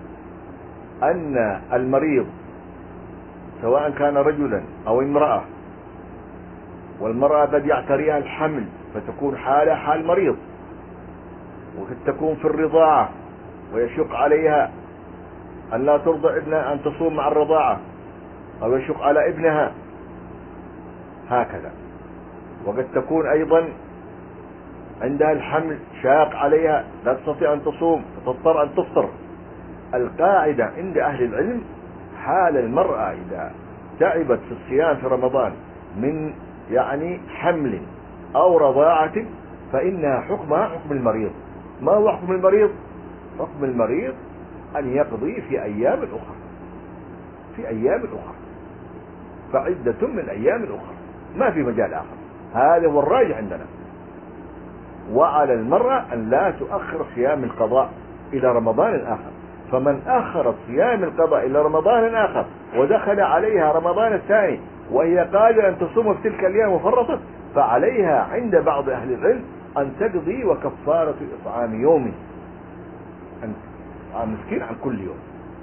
أن المريض سواء كان رجلا أو امرأة، والمرأة قد يعتريها الحمل فتكون حالة حال مريض، وقد تكون في الرضاعة ويشق عليها أن لا ترضع ابنها أن تصوم مع الرضاعة، أو يشق على ابنها هكذا، وقد تكون أيضا عندها الحمل شاق عليها لا تستطيع أن تصوم فتضطر أن تفطر. القاعدة عند أهل العلم: حال المرأة إذا تعبت في الصيام في رمضان من يعني حمل أو رضاعة فإنها حكمها حكم المريض. ما هو حكم المريض؟ حكم المريض أن يقضي في أيام أخرى، في أيام أخرى، فعدة من أيام أخرى، ما في مجال آخر. هذا هو الراجح عندنا. وعلى المرأة أن لا تؤخر صيام القضاء إلى رمضان آخر، فمن أخر صيام القضاء إلى رمضان آخر ودخل عليها رمضان الثاني وهي قادرة أن تصوم في تلك الأيام وفرطت، فعليها عند بعض أهل العلم أن تقضي وكفارة إطعام يوم، أن تطعم مسكين عن كل يوم.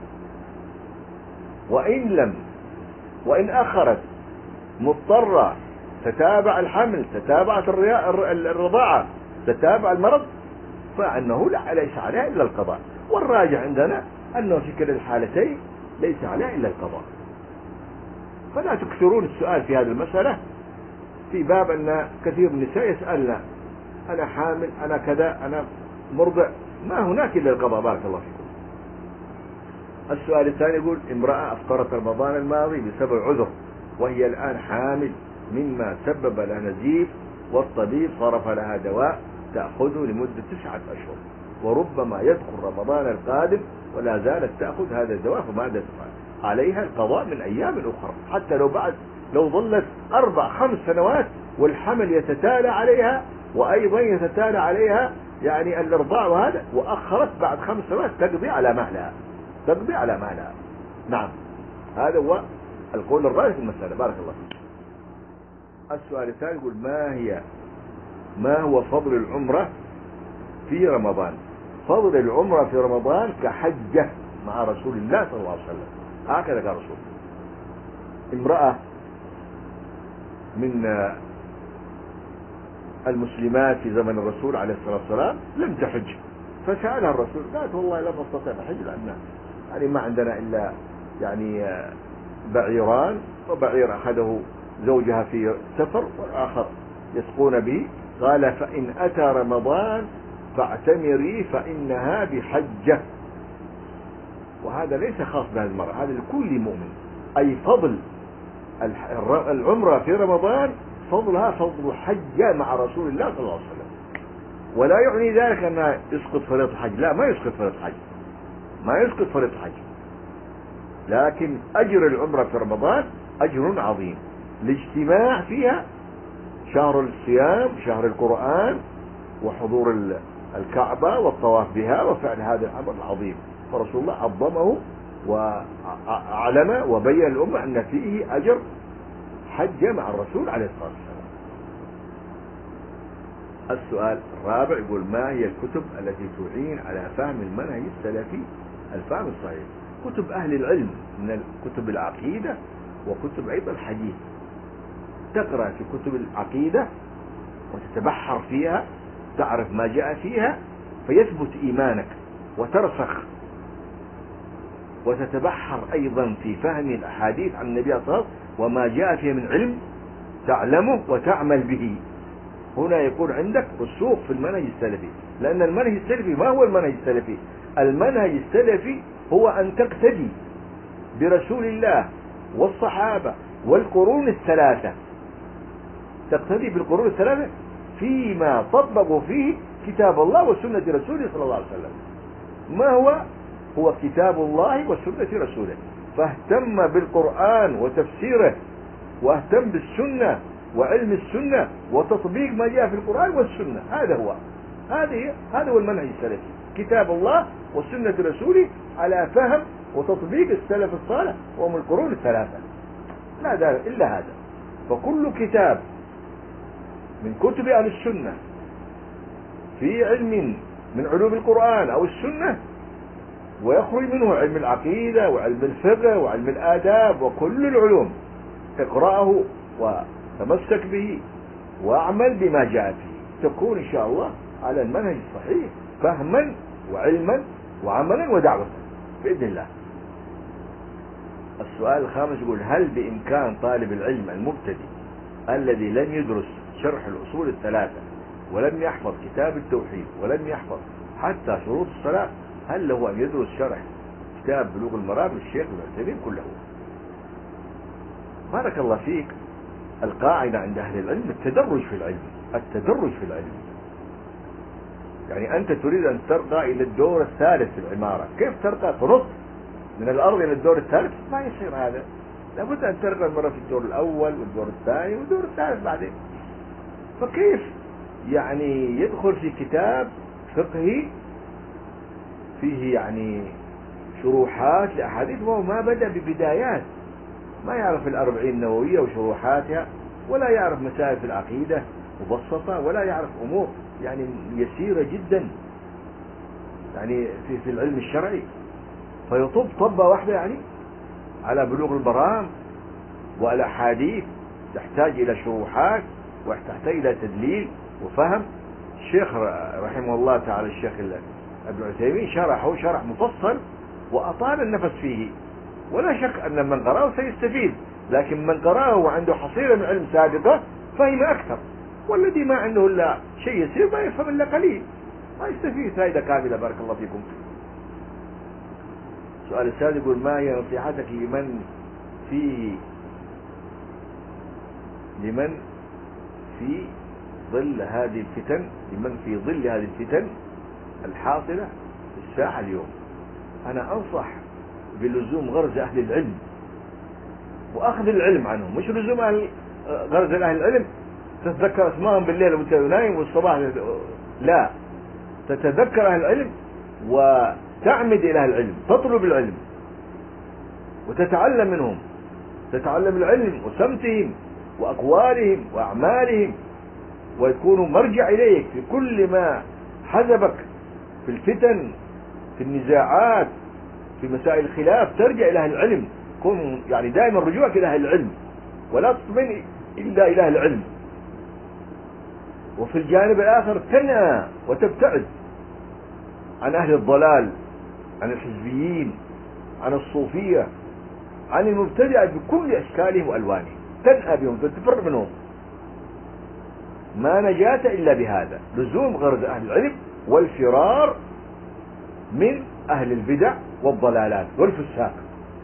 وإن لم وإن أخرت مضطرة، تتابع الحمل، تتابعت الرضاعة، تتابع المرض، فأنه لا ليس عليها إلا القضاء. والراجع عندنا أنه في كلا الحالتين ليس عليها إلا القضاء. فلا تكثرون السؤال في هذه المسألة، في باب أن كثير من النساء يسألنا: أنا حامل، أنا كذا، أنا مرضع، ما هناك إلا القضاء. بارك الله فيكم. السؤال الثاني يقول: امرأة أفطرت رمضان الماضي بسبب عذر وهي الآن حامل مما سبب لها نزيف، والطبيب صرف لها دواء تأخذه لمدة تسعة أشهر، وربما يدخل رمضان القادم ولا زالت تأخذ هذا الدواء، فماذا تفعل؟ عليها القضاء من أيام أخرى، حتى لو بعد لو ظلت أربع خمس سنوات والحمل يتتالى عليها، وأيضا يتتالى عليها يعني الإرضاع وهذا، وأخرت بعد خمس سنوات تقضي على مهلها، تقضي على مهلها. نعم، هذا هو القول الراجح في المسألة. بارك الله فيك. السؤال الثاني يقول: ما هي ما هو فضل العمرة في رمضان؟ فضل العمرة في رمضان كحجة مع رسول الله صلى الله عليه وسلم، هكذا قال رسول. امرأة من المسلمات في زمن الرسول عليه الصلاة والسلام لم تحج، فسألها الرسول، قالت: والله لم أستطع الحج لأن يعني ما عندنا إلا يعني بعيران، وبعير أخذه زوجها في سفر والآخر يسقون به. قال: فإن أتى رمضان فاعتمري فإنها بحجة. وهذا ليس خاص بهذه المرأة، هذا لكل مؤمن. أي فضل العمرة في رمضان فضلها فضل حجة مع رسول الله صلى الله عليه وسلم. ولا يعني ذلك أنها يسقط فريضة الحج، لا، ما يسقط فريضة الحج، ما يسقط فريضة الحج، لكن أجر العمرة في رمضان أجر عظيم، الاجتماع فيها شهر الصيام، شهر القرآن، وحضور الكعبة والطواف بها وفعل هذا الأمر العظيم، فرسول الله عظمه وأعلم وبين الأمة أن فيه أجر حج مع الرسول عليه الصلاة والسلام. السؤال الرابع يقول: ما هي الكتب التي تعين على فهم المنهج السلفي الفهم الصحيح؟ كتب أهل العلم من كتب العقيدة وكتب أيضا الحديث. تقرأ في كتب العقيدة وتتبحر فيها، تعرف ما جاء فيها فيثبت إيمانك وترسخ، وتتبحر أيضا في فهم الأحاديث عن النبي صلى الله عليه وسلم وما جاء فيه من علم تعلمه وتعمل به. هنا يكون عندك رسوخ في المنهج السلفي، لأن المنهج السلفي ما هو المنهج السلفي؟ المنهج السلفي هو أن تقتدي برسول الله والصحابة والقرون الثلاثة، تقتدي بالقرون الثلاثة فيما طبقوا فيه كتاب الله وسنة رسوله صلى الله عليه وسلم. ما هو؟ هو كتاب الله وسنة رسوله، فاهتم بالقرآن وتفسيره، واهتم بالسنة وعلم السنة وتطبيق ما جاء في القرآن والسنة. هذا هو هذه هذا هو المنهج السلفي، كتاب الله وسنة رسوله على فهم وتطبيق السلف الصالح وهم القرون الثلاثة، لا دار إلا هذا. فكل كتاب من كتب أهل السنة في علم من علوم القرآن أو السنة، ويخرج منه علم العقيدة وعلم الفقه وعلم الآداب وكل العلوم، اقرأه وتمسك به واعمل بما جاء فيه، تكون إن شاء الله على المنهج الصحيح فهما وعلما وعملا ودعوة بإذن الله. السؤال الخامس يقول: هل بإمكان طالب العلم المبتدئ الذي لم يدرس شرح الأصول الثلاثة ولم يحفظ كتاب التوحيد ولم يحفظ حتى شروط الصلاة، هل له أن يدرس شرح كتاب بلوغ المرام للشيخ ابن عثيمين كله؟ بارك الله فيك. القاعدة عند أهل العلم التدرج في العلم، التدرج في العلم. يعني أنت تريد أن ترقى إلى الدور الثالث في العمارة، كيف ترقى؟ تنط من الأرض إلى الدور الثالث؟ ما يصير هذا، لابد أن ترقى مرة في الدور الأول والدور الثاني والدور الثالث بعدين. فكيف يعني يدخل في كتاب فقهي فيه يعني شروحات لأحاديث وهو ما بدأ ببدايات، ما يعرف الأربعين النووية وشروحاتها، ولا يعرف مسائل في العقيدة مبسطة، ولا يعرف أمور يعني يسيرة جدا يعني في, في العلم الشرعي، فيطب طبة واحدة يعني على بلوغ المرام والأحاديث، تحتاج إلى شروحات وتحتاج إلى تدليل وفهم. الشيخ رحمه الله تعالى الشيخ ابن عثيمين شرحه شرح مفصل وأطال النفس فيه، ولا شك أن من قرأه سيستفيد، لكن من قرأه وعنده حصيلة من علم سابقة فهم أكثر، والذي ما عنده إلا شيء يسير ما يفهم إلا قليل، ما يستفيد فائدة كاملة. بارك الله فيكم. السؤال السادس يقول: ما هي نصيحتك لمن في لمن في ظل هذه الفتن لمن في ظل هذه الفتن الحاصلة في الساحة اليوم؟ أنا أنصح بلزوم غرز أهل العلم وأخذ العلم عنهم، مش لزوم أهل غرز أهل العلم تتذكر اسمائهم بالليل وانت نايم والصباح، لا، تتذكر أهل العلم وتعمد إلى أهل العلم، تطلب العلم وتتعلم منهم، تتعلم العلم وسمتهم وأقوالهم وأعمالهم، ويكونوا مرجع إليك في كل ما حزبك في الفتن في النزاعات في مسائل الخلاف، ترجع إلى أهل العلم، كن يعني دائما رجوعك إلى أهل العلم ولا تطمئن إلا إلى أهل العلم. وفي الجانب الآخر تنأى وتبتعد عن أهل الضلال، عن الحزبيين، عن الصوفية، عن المبتدعة بكل أشكالهم وألوانهم، تنأى بهم تفر منهم. ما نجاة إلا بهذا، لزوم غرز أهل العلم والفرار من أهل البدع والضلالات والفساق،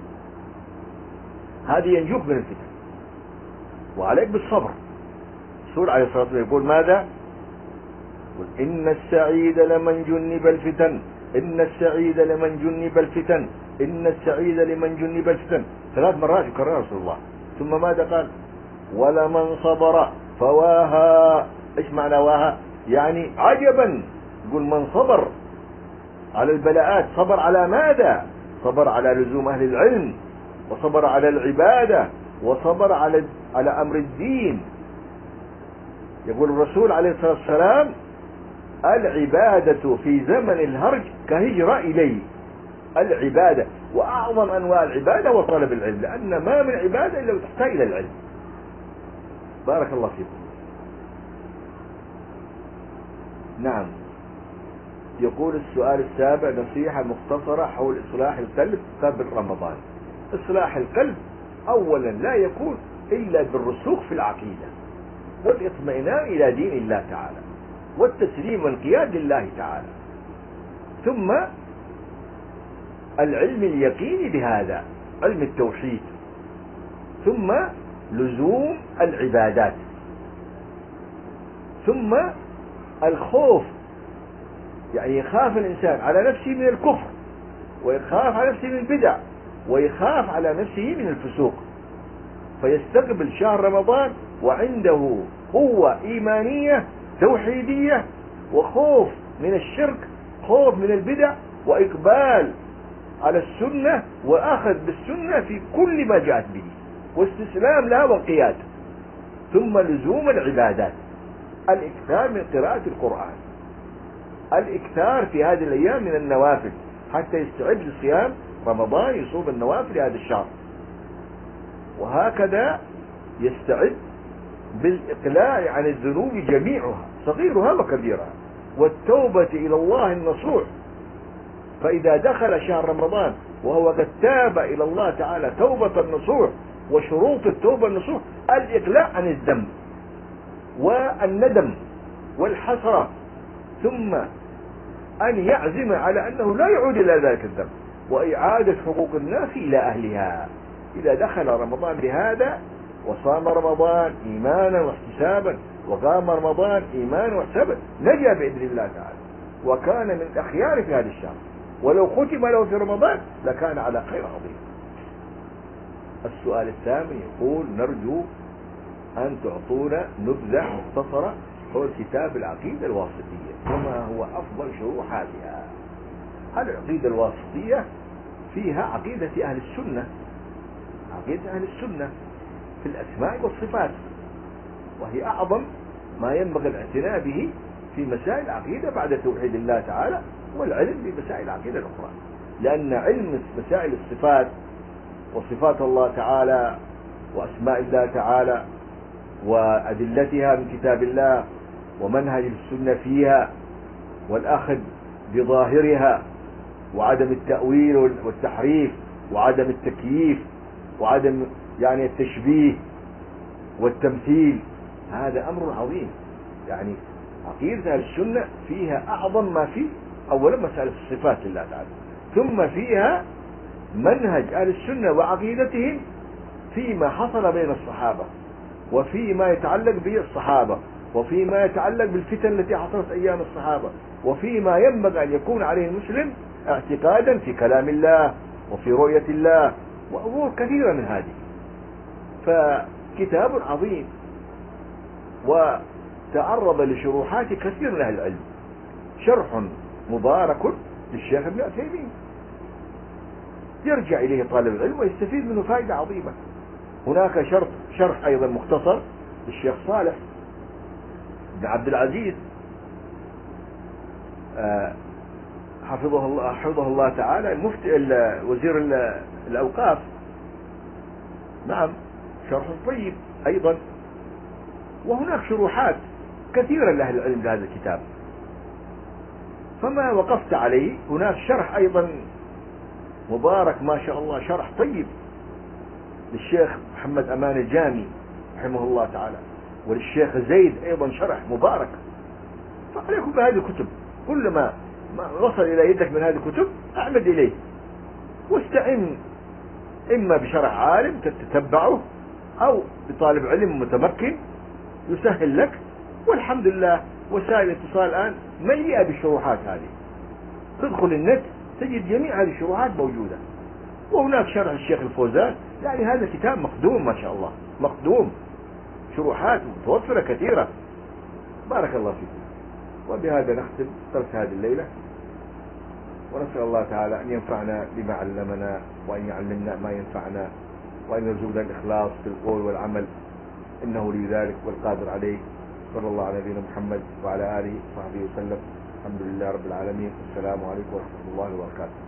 هذه ينجوك من الفتن. وعليك بالصبر. الرسول عليه الصلاة والسلام يقول ماذا؟ يقول: إن السعيد لمن جنب الفتن، إن السعيد لمن جنب الفتن، إن السعيد لمن جنب الفتن، ثلاث مرات يكررها رسول الله. ثم ماذا قال؟ ولمن صبر فواها. إيش معنى واها؟ يعني عجبا. يقول: من صبر على البلاءات، صبر على ماذا؟ صبر على لزوم أهل العلم، وصبر على العبادة، وصبر على على أمر الدين. يقول الرسول عليه الصلاة والسلام: العبادة في زمن الهرج كهجرة إلي. العبادة وأعظم أنواع العبادة وطلب العلم، لأن ما من عبادة إلا تحتاج إلى العلم. بارك الله فيكم. نعم. يقول السؤال السابع: نصيحة مختصرة حول إصلاح القلب قبل رمضان. إصلاح القلب أولا لا يكون إلا بالرسوخ في العقيدة والاطمئنان إلى دين الله تعالى والتسليم والانقياد لله تعالى. ثم العلم اليقيني بهذا علم التوحيد. ثم لزوم العبادات. ثم الخوف، يعني يخاف الإنسان على نفسه من الكفر، ويخاف على نفسه من البدع، ويخاف على نفسه من الفسوق، فيستقبل شهر رمضان وعنده قوة إيمانية توحيدية، وخوف من الشرك، خوف من البدع، وإقبال على السنة وأخذ بالسنة في كل ما جاءت به، واستسلام لها والقياد. ثم لزوم العبادات، الإكثار من قراءة القرآن، الإكثار في هذه الأيام من النوافل حتى يستعد لصيام رمضان، يصوم النوافل هذا الشهر. وهكذا يستعد بالإقلاع عن الذنوب جميعها صغيرها وكبيرها، والتوبة إلى الله النصوح. فإذا دخل شهر رمضان وهو قد تاب إلى الله تعالى توبة النصوح، وشروط التوبة النصوح الإقلاع عن الذنب والندم والحسرة، ثم أن يعزم على أنه لا يعود إلى ذلك الذنب، وإعادة حقوق الناس إلى أهلها. إذا دخل رمضان بهذا وصام رمضان إيمانا واحتسابا، وقام رمضان إيمانا واحتسابا، نجا بإذن الله تعالى، وكان من الأخيار في هذا الشهر. ولو ختم له في رمضان لكان على خير عظيم. السؤال الثامن يقول: نرجو أن تعطونا نبذة مختصرة حول كتاب العقيدة الواسطية، وما هو أفضل شروحاتها. العقيدة الواسطية فيها عقيدة أهل السنة، عقيدة أهل السنة في الأسماء والصفات، وهي أعظم ما ينبغي الاعتناء به في مسائل العقيدة بعد توحيد الله تعالى والعلم بمسائل العقيدة الأخرى. لأن علم مسائل الصفات وصفات الله تعالى وأسماء الله تعالى وأدلتها من كتاب الله ومنهج السنة فيها، والأخذ بظاهرها، وعدم التأويل والتحريف، وعدم التكييف، وعدم يعني التشبيه والتمثيل، هذا أمر عظيم. يعني عقيدة السنة فيها أعظم ما فيه أولا مسألة الصفات لله تعالى، ثم فيها منهج أهل السنة وعقيدتهم فيما حصل بين الصحابة، وفيما يتعلق بالصحابة، وفيما يتعلق بالفتن التي حصلت أيام الصحابة، وفيما ينبغي أن يكون عليه المسلم اعتقادا في كلام الله وفي رؤية الله وأمور كثيرة من هذه. فكتاب عظيم وتعرض لشروحات كثير من أهل العلم. شرح مبارك للشيخ ابن عثيمين يرجع إليه طالب العلم ويستفيد منه فائدة عظيمة. هناك شرح, شرح أيضا مختصر للشيخ صالح بن عبد العزيز حفظه الله حفظه الله تعالى، المفتي وزير الأوقاف. نعم، شرح طيب أيضا. وهناك شروحات كثيرة لأهل العلم لهذا الكتاب، فما وقفت عليه. هناك شرح أيضا مبارك ما شاء الله، شرح طيب للشيخ محمد أمان الجامي رحمه الله تعالى، وللشيخ زيد أيضا شرح مبارك. فعليكم بهذه الكتب، كلما ما وصل إلى يدك من هذه الكتب أعمد إليه، واستعن إما بشرح عالم تتبعه أو بطالب علم متمكن يسهل لك. والحمد لله وسائل الاتصال الآن مليئة بالشروحات هذه، تدخل النت تجد جميع هذه الشروحات موجودة. وهناك شرح الشيخ الفوزان، يعني هذا كتاب مخدوم ما شاء الله، مخدوم، شروحات متوفرة كثيرة. بارك الله فيكم. وبهذا نختم درس هذه الليلة، ونسأل الله تعالى أن ينفعنا بما علمنا، وأن يعلمنا ما ينفعنا، وأن يرزقنا الإخلاص في القول والعمل، إنه لي ذلك والقادر عليه. صلى الله على نبينا محمد وعلى آله وصحبه وسلم. الحمد لله رب العالمين. السلام عليكم ورحمة الله وبركاته.